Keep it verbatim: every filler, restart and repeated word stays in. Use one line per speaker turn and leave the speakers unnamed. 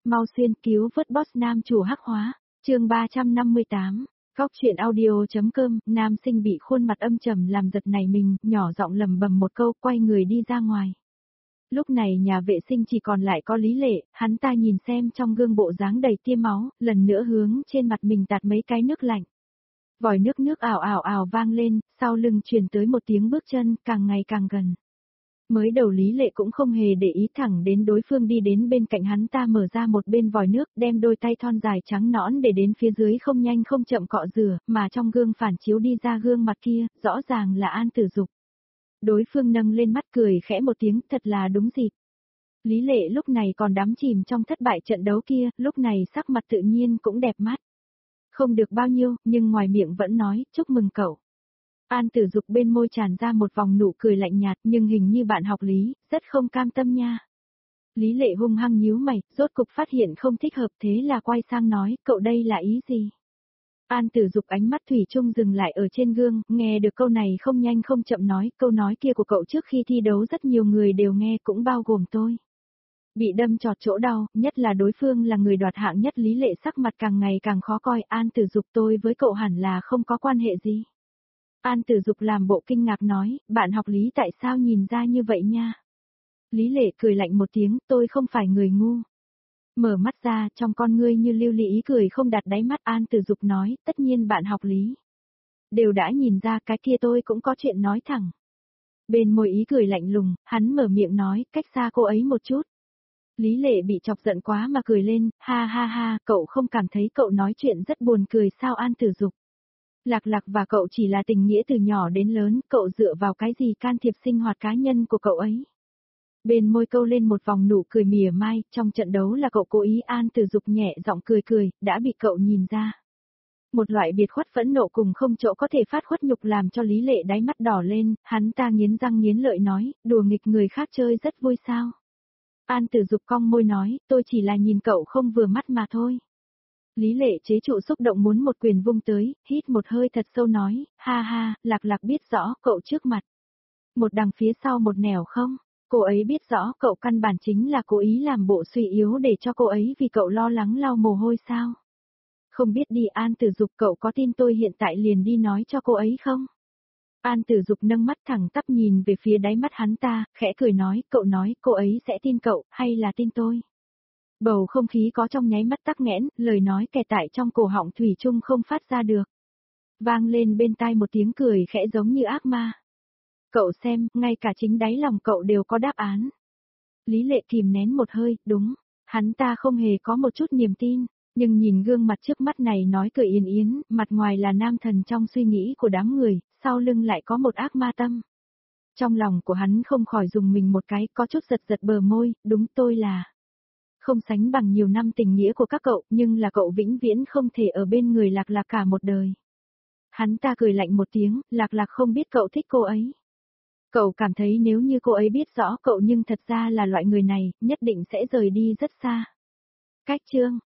mau xuyên cứu vớt boss nam chủ hắc hóa, chương ba trăm năm mươi tám, Góc truyện audio.com, nam sinh bị khuôn mặt âm trầm làm giật nảy mình, nhỏ giọng lầm bầm một câu, quay người đi ra ngoài. Lúc này nhà vệ sinh chỉ còn lại có Lý Lệ, hắn ta nhìn xem trong gương bộ dáng đầy tia máu, lần nữa hướng trên mặt mình tạt mấy cái nước lạnh. Vòi nước nước ảo ảo ảo vang lên, sau lưng truyền tới một tiếng bước chân, càng ngày càng gần. Mới đầu Lý Lệ cũng không hề để ý, thẳng đến đối phương đi đến bên cạnh hắn ta, mở ra một bên vòi nước, đem đôi tay thon dài trắng nõn để đến phía dưới, không nhanh không chậm cọ rửa, mà trong gương phản chiếu đi ra gương mặt kia, rõ ràng là An Tử Dục. Đối phương nâng lên mắt cười khẽ một tiếng, thật là đúng dịp. Lý Lệ lúc này còn đắm chìm trong thất bại trận đấu kia, lúc này sắc mặt tự nhiên cũng đẹp mắt. Không được bao nhiêu, nhưng ngoài miệng vẫn nói, chúc mừng cậu. An Tử Dục bên môi tràn ra một vòng nụ cười lạnh nhạt, nhưng hình như bạn học Lý, rất không cam tâm nha. Lý Lệ hung hăng nhíu mày, rốt cục phát hiện không thích hợp, thế là quay sang nói, cậu đây là ý gì? An Tử Dục ánh mắt thủy chung dừng lại ở trên gương, nghe được câu này không nhanh không chậm nói, câu nói kia của cậu trước khi thi đấu rất nhiều người đều nghe, cũng bao gồm tôi. Bị đâm trọt chỗ đau, nhất là đối phương là người đoạt hạng nhất. Lý Lệ sắc mặt càng ngày càng khó coi. An Tử Dục, tôi với cậu hẳn là không có quan hệ gì. An Tử Dục làm bộ kinh ngạc nói, bạn học Lý tại sao nhìn ra như vậy nha? Lý Lệ cười lạnh một tiếng, tôi không phải người ngu. Mở mắt ra, trong con ngươi như lưu ly ý cười không đặt đáy mắt. An Tử Dục nói, tất nhiên bạn học Lý đều đã nhìn ra, cái kia tôi cũng có chuyện nói thẳng. Bên môi ý cười lạnh lùng, hắn mở miệng nói, cách xa cô ấy một chút. Lý Lệ bị chọc giận quá mà cười lên, ha ha ha, cậu không cảm thấy cậu nói chuyện rất buồn cười sao? An Tử Dục. Lạc Lạc và cậu chỉ là tình nghĩa từ nhỏ đến lớn, cậu dựa vào cái gì can thiệp sinh hoạt cá nhân của cậu ấy? Bên môi câu lên một vòng nụ cười mỉa mai, trong trận đấu là cậu cố ý. An Tử Dục nhẹ giọng cười cười, đã bị cậu nhìn ra. Một loại biệt khuất phẫn nộ cùng không chỗ có thể phát khuất nhục làm cho Lý Lệ đáy mắt đỏ lên, hắn ta nghiến răng nghiến lợi nói, đùa nghịch người khác chơi rất vui sao? An Tử Dục cong môi nói, tôi chỉ là nhìn cậu không vừa mắt mà thôi. Lý Lệ chế trụ xúc động muốn một quyền vung tới, hít một hơi thật sâu nói, ha ha, Lạc Lạc biết rõ cậu trước mặt. Một đằng phía sau một nẻo không? Cô ấy biết rõ cậu căn bản chính là cố ý làm bộ suy yếu để cho cô ấy vì cậu lo lắng lau mồ hôi sao? Không biết đi. An Tử Dục, cậu có tin tôi hiện tại liền đi nói cho cô ấy không? An Tử Dục nâng mắt thẳng tắp nhìn về phía đáy mắt hắn ta, khẽ cười nói, cậu nói cô ấy sẽ tin cậu, hay là tin tôi? Bầu không khí có trong nháy mắt tắc nghẽn, lời nói kẹt tại trong cổ họng thủy chung không phát ra được. Vang lên bên tai một tiếng cười khẽ giống như ác ma. Cậu xem, ngay cả chính đáy lòng cậu đều có đáp án. Lý Lệ kìm nén một hơi, đúng, hắn ta không hề có một chút niềm tin, nhưng nhìn gương mặt trước mắt này nói cười yên yến, mặt ngoài là nam thần trong suy nghĩ của đám người, sau lưng lại có một ác ma tâm. Trong lòng của hắn không khỏi dùng mình một cái, có chút giật giật bờ môi, đúng, tôi là không sánh bằng nhiều năm tình nghĩa của các cậu, nhưng là cậu vĩnh viễn không thể ở bên người Lạc Lạc cả một đời. Hắn ta cười lạnh một tiếng, Lạc Lạc không biết cậu thích cô ấy. Cậu cảm thấy nếu như cô ấy biết rõ cậu nhưng thật ra là loại người này, nhất định sẽ rời đi rất xa. Cách chương